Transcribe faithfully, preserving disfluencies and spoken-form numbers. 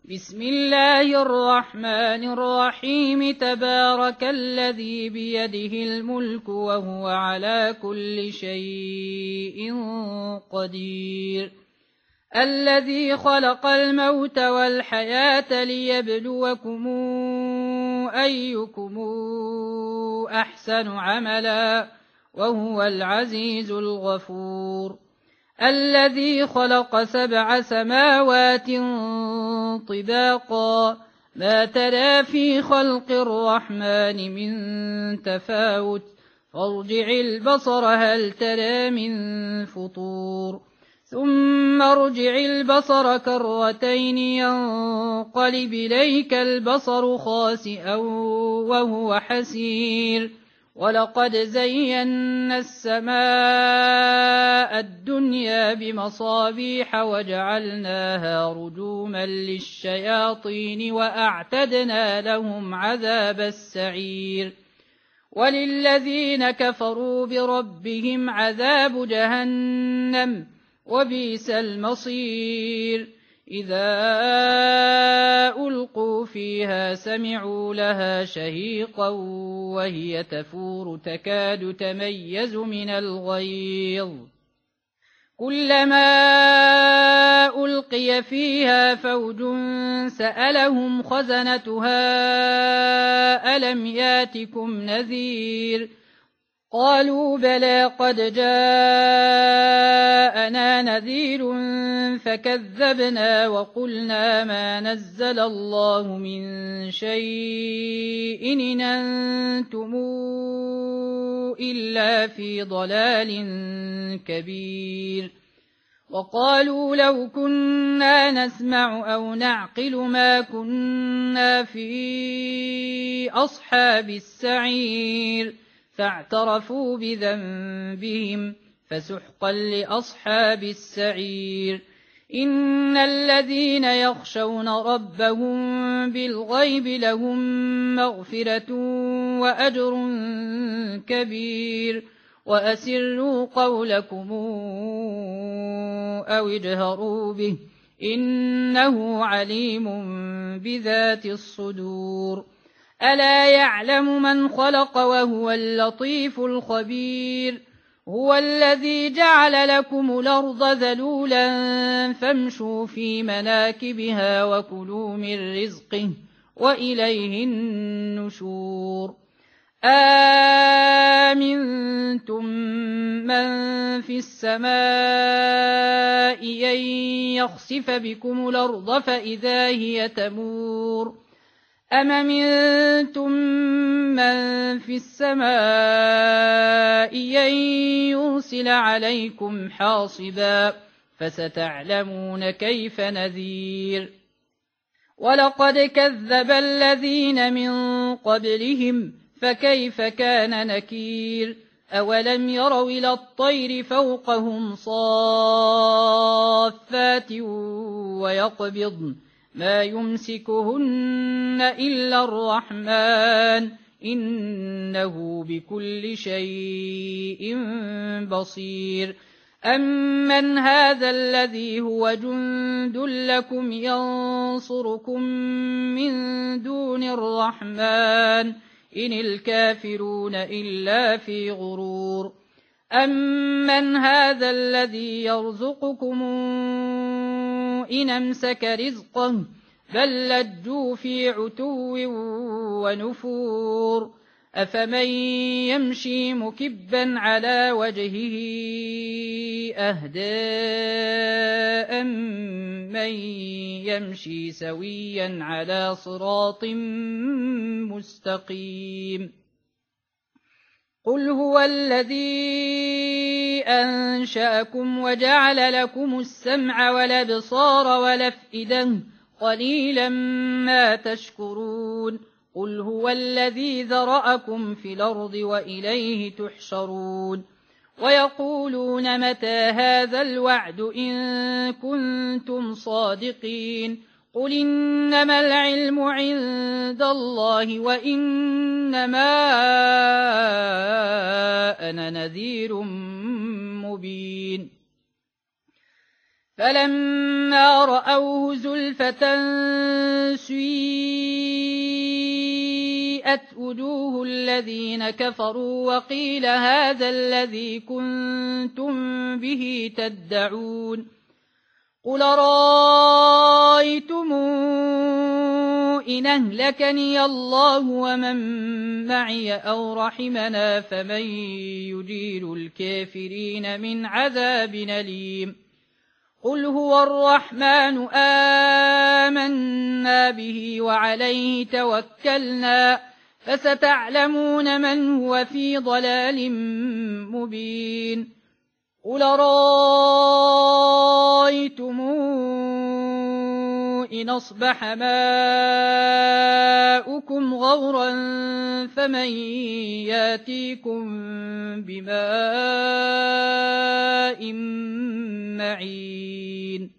بسم الله الرحمن الرحيم تبارك الذي بيده الملك وهو على كل شيء قدير الذي خلق الموت والحياة ليبلوكم أيكم أحسن عملا وهو العزيز الغفور الذي خلق سبع سماوات طباقا ما ترى في خلق الرحمن من تفاوت فارجع البصر هل ترى من فطور ثم ارجع البصر كرتين ينقلب إليك البصر خاسئا وهو حسير ولقد زينا السماء الدنيا بمصابيح وجعلناها رجوما للشياطين وأعتدنا لهم عذاب السعير وللذين كفروا بربهم عذاب جهنم وبئس المصير إذا ألقوا فيها سمعوا لها شهيقا وهي تفور تكاد تميز من الغيظ كلما ألقي فيها فوج سألهم خزنتها ألم ياتكم نذير قالوا بلى قد جاءنا نذير فكذبنا وقلنا ما نزل الله من شيء إن أنتم إلا في ضلال كبير وقالوا لو كنا نسمع أو نعقل ما كنا في أصحاب السعير فاعترفوا بذنبهم فسحقا لأصحاب السعير إن الذين يخشون ربهم بالغيب لهم مغفرة وأجر كبير وأسروا قولكم أو اجهروا به إنه عليم بذات الصدور ألا يعلم من خلق وهو اللطيف الخبير هو الذي جعل لكم الأرض ذلولا فامشوا في مناكبها وكلوا من رزقه وإليه النشور آمنتم من في السماء أن يخسف بكم الأرض فإذا هي تمور أم أمنتم من في السماء أن يرسل عليكم حاصبا فستعلمون كيف نذير ولقد كذب الذين من قبلهم فكيف كان نكير أولم يروا إلى الطير فوقهم صافات ويقبضن ما يمسكهن إلا الرحمن إنه بكل شيء بصير أمن هذا الذي هو جند لكم ينصركم من دون الرحمن إن الكافرون إلا في غرور أمن هذا الذي يرزقكم إن أمسك رزقه بل لجوا في عتو ونفور أفمن يمشي مكبا على وجهه أهدى أمن يمشي سويا على صراط مستقيم قل هو الذي أنشأكم وجعل لكم السمع والأبصار والأفئدة قليلا ما تشكرون قل هو الذي ذرأكم في الأرض وإليه تحشرون ويقولون متى هذا الوعد إن كنتم صادقين قل إنما العلم عند الله وإنما أنا نذير مبين فلما رأوه زلفة سيئت وجوه الذين كفروا وقيل هذا الذي كنتم به تدعون قل رأيتم إن أهلكني الله ومن معي أو رحمنا فمن يجير الكافرين من عذاب أليم قل هو الرحمن آمنا به وعليه توكلنا فستعلمون من هو في ضلال مبين قل رأيتم إن أصبح ماؤكم غورا فمن ياتيكم بماء معين